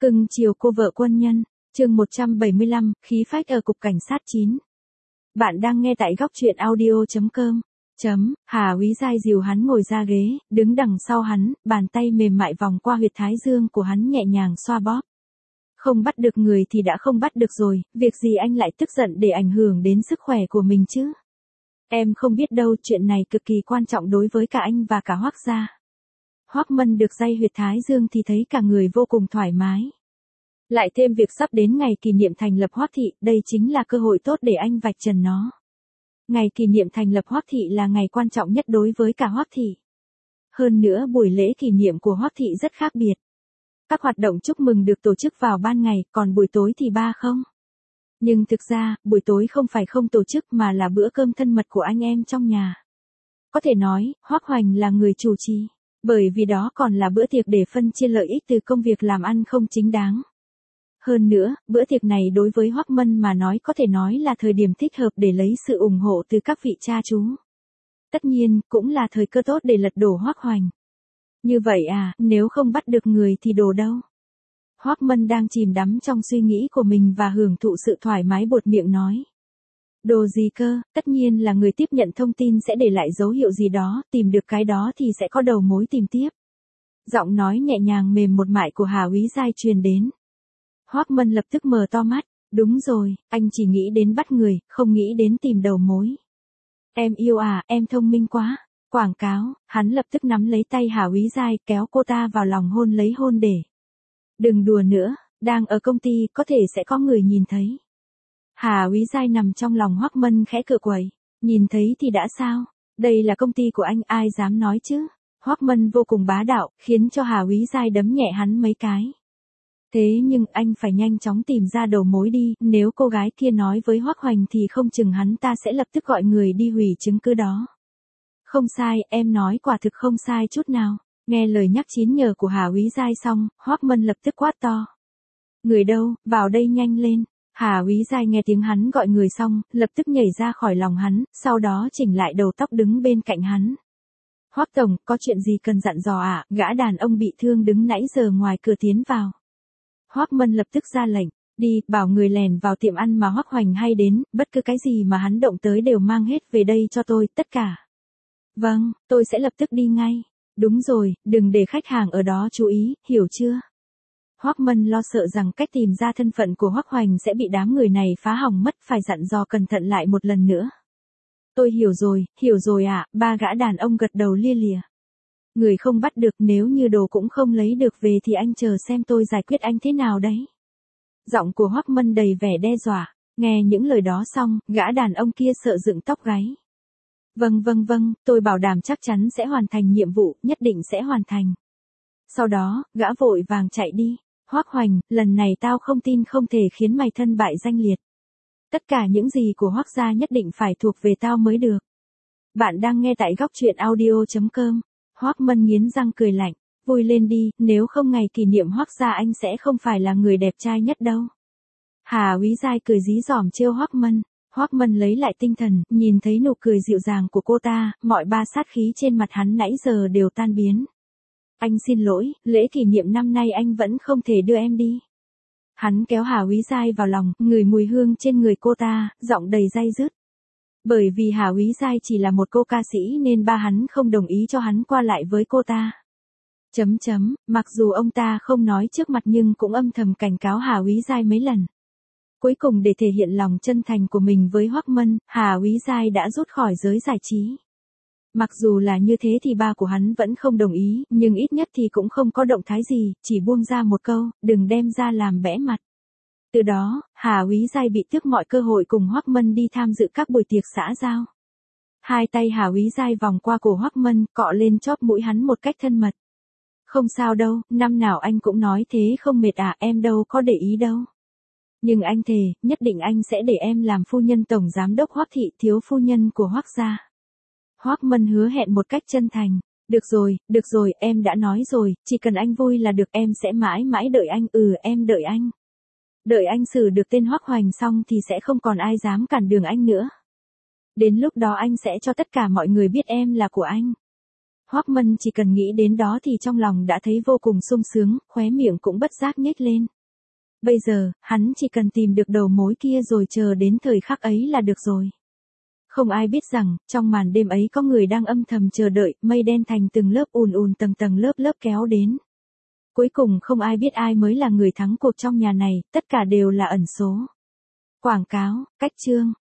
Cưng chiều cô vợ quân nhân, chương 175, khí phách ở cục cảnh sát 9. Bạn đang nghe tại góc truyện audio.com. Hà Úy Giai dìu hắn ngồi ra ghế, đứng đằng sau hắn, bàn tay mềm mại vòng qua huyệt thái dương của hắn nhẹ nhàng xoa bóp. Không bắt được người thì đã không bắt được rồi, việc gì anh lại tức giận để ảnh hưởng đến sức khỏe của mình chứ? Em không biết đâu, chuyện này cực kỳ quan trọng đối với cả anh và cả Hoác gia. Hoác Mân được day huyệt thái dương thì thấy cả người vô cùng thoải mái. Lại thêm việc sắp đến ngày kỷ niệm thành lập Hoác thị, đây chính là cơ hội tốt để anh vạch trần nó. Ngày kỷ niệm thành lập Hoác thị là ngày quan trọng nhất đối với cả Hoác thị. Hơn nữa buổi lễ kỷ niệm của Hoác thị rất khác biệt. Các hoạt động chúc mừng được tổ chức vào ban ngày, còn buổi tối thì không. Nhưng thực ra, buổi tối không phải không tổ chức mà là bữa cơm thân mật của anh em trong nhà. Có thể nói, Hoác Hoành là người chủ trì, bởi vì đó còn là bữa tiệc để phân chia lợi ích từ công việc làm ăn không chính đáng. Hơn nữa, bữa tiệc này đối với Hoác Mân mà nói có thể nói là thời điểm thích hợp để lấy sự ủng hộ từ các vị cha chú. Tất nhiên, cũng là thời cơ tốt để lật đổ Hoác Hoành. Như vậy à, nếu không bắt được người thì đổ đâu? Hoác Mân đang chìm đắm trong suy nghĩ của mình và hưởng thụ sự thoải mái buột miệng nói. Đồ gì cơ, tất nhiên là người tiếp nhận thông tin sẽ để lại dấu hiệu gì đó, tìm được cái đó thì sẽ có đầu mối tìm tiếp. Giọng nói nhẹ nhàng mềm một mại của Hà Úy Giai truyền đến. Hoác Mân lập tức mở to mắt, đúng rồi, anh chỉ nghĩ đến bắt người, không nghĩ đến tìm đầu mối. Em yêu à, em thông minh quá. Quảng cáo, hắn lập tức nắm lấy tay Hà Úy Giai kéo cô ta vào lòng hôn lấy hôn để. Đừng đùa nữa, đang ở công ty có thể sẽ có người nhìn thấy. Hà Úy Giai nằm trong lòng Hoác Mân khẽ cựa quẩy, nhìn thấy thì đã sao, đây là công ty của anh ai dám nói chứ. Hoác Mân vô cùng bá đạo, khiến cho Hà Úy Giai đấm nhẹ hắn mấy cái. Thế nhưng anh phải nhanh chóng tìm ra đầu mối đi, nếu cô gái kia nói với Hoác Hoành thì không chừng hắn ta sẽ lập tức gọi người đi hủy chứng cứ đó. Không sai, em nói quả thực không sai chút nào. Nghe lời nhắc chín nhờ của Hà Úy Giai xong, Hoác Mân lập tức quát to. Người đâu, vào đây nhanh lên. Hà Úy Giai nghe tiếng hắn gọi người xong, lập tức nhảy ra khỏi lòng hắn, sau đó chỉnh lại đầu tóc đứng bên cạnh hắn. Hoác Tổng, có chuyện gì cần dặn dò ạ? Gã đàn ông bị thương đứng nãy giờ ngoài cửa tiến vào. Hoác Mân lập tức ra lệnh, đi, bảo người lèn vào tiệm ăn mà Hoác Hoành hay đến, bất cứ cái gì mà hắn động tới đều mang hết về đây cho tôi, tất cả. Vâng, tôi sẽ lập tức đi ngay. Đúng rồi, đừng để khách hàng ở đó chú ý, hiểu chưa? Hoác Mân lo sợ rằng cách tìm ra thân phận của Hoác Hoành sẽ bị đám người này phá hỏng mất, phải dặn dò cẩn thận lại một lần nữa. Tôi hiểu rồi ạ, ba gã đàn ông gật đầu lia lịa. Người không bắt được, nếu như đồ cũng không lấy được về thì anh chờ xem tôi giải quyết anh thế nào đấy. Giọng của Hoác Mân đầy vẻ đe dọa, nghe những lời đó xong, gã đàn ông kia sợ dựng tóc gáy. Vâng, tôi bảo đảm chắc chắn sẽ hoàn thành nhiệm vụ, nhất định sẽ hoàn thành. Sau đó, gã vội vàng chạy đi. Hoác Hoành, lần này tao không tin không thể khiến mày thân bại danh liệt. Tất cả những gì của Hoác gia nhất định phải thuộc về tao mới được. Bạn đang nghe tại góc truyện audio.com. Hoác Mân nghiến răng cười lạnh, vui lên đi, nếu không ngày kỷ niệm Hoác gia anh sẽ không phải là người đẹp trai nhất đâu. Hà Úy Giai cười dí dỏm trêu Hoác Mân. Hoác Mân lấy lại tinh thần, nhìn thấy nụ cười dịu dàng của cô ta, mọi ba sát khí trên mặt hắn nãy giờ đều tan biến. Anh xin lỗi, lễ kỷ niệm năm nay anh vẫn không thể đưa em đi. Hắn kéo Hà Úy Giai vào lòng, ngửi mùi hương trên người cô ta, giọng đầy day dứt. Bởi vì Hà Úy Giai chỉ là một cô ca sĩ nên ba hắn không đồng ý cho hắn qua lại với cô ta. Mặc dù ông ta không nói trước mặt nhưng cũng âm thầm cảnh cáo Hà Úy Giai mấy lần. Cuối cùng để thể hiện lòng chân thành của mình với Hoác Mân, Hà Úy Giai đã rút khỏi giới giải trí. Mặc dù là như thế thì ba của hắn vẫn không đồng ý, nhưng ít nhất thì cũng không có động thái gì, chỉ buông ra một câu, đừng đem ra làm bẽ mặt. Từ đó, Hà Úy Giai bị tước mọi cơ hội cùng Hoác Mân đi tham dự các buổi tiệc xã giao. Hai tay Hà Úy Giai vòng qua cổ Hoác Mân, cọ lên chóp mũi hắn một cách thân mật. Không sao đâu, năm nào anh cũng nói thế không mệt à, em đâu có để ý đâu. Nhưng anh thề, nhất định anh sẽ để em làm phu nhân tổng giám đốc Hoác thị, thiếu phu nhân của Hoác gia. Hoác Mân hứa hẹn một cách chân thành. Được rồi, em đã nói rồi, chỉ cần anh vui là được, em sẽ mãi mãi đợi anh, em đợi anh. Đợi anh xử được tên Hoác Hoành xong thì sẽ không còn ai dám cản đường anh nữa. Đến lúc đó anh sẽ cho tất cả mọi người biết em là của anh. Hoắc Mân chỉ cần nghĩ đến đó thì trong lòng đã thấy vô cùng sung sướng, khóe miệng cũng bất giác nhếch lên. Bây giờ, hắn chỉ cần tìm được đầu mối kia rồi chờ đến thời khắc ấy là được rồi. Không ai biết rằng, trong màn đêm ấy có người đang âm thầm chờ đợi, mây đen thành từng lớp ùn ùn tầng tầng lớp lớp kéo đến. Cuối cùng không ai biết ai mới là người thắng cuộc trong nhà này, tất cả đều là ẩn số. Quảng cáo, cách chương.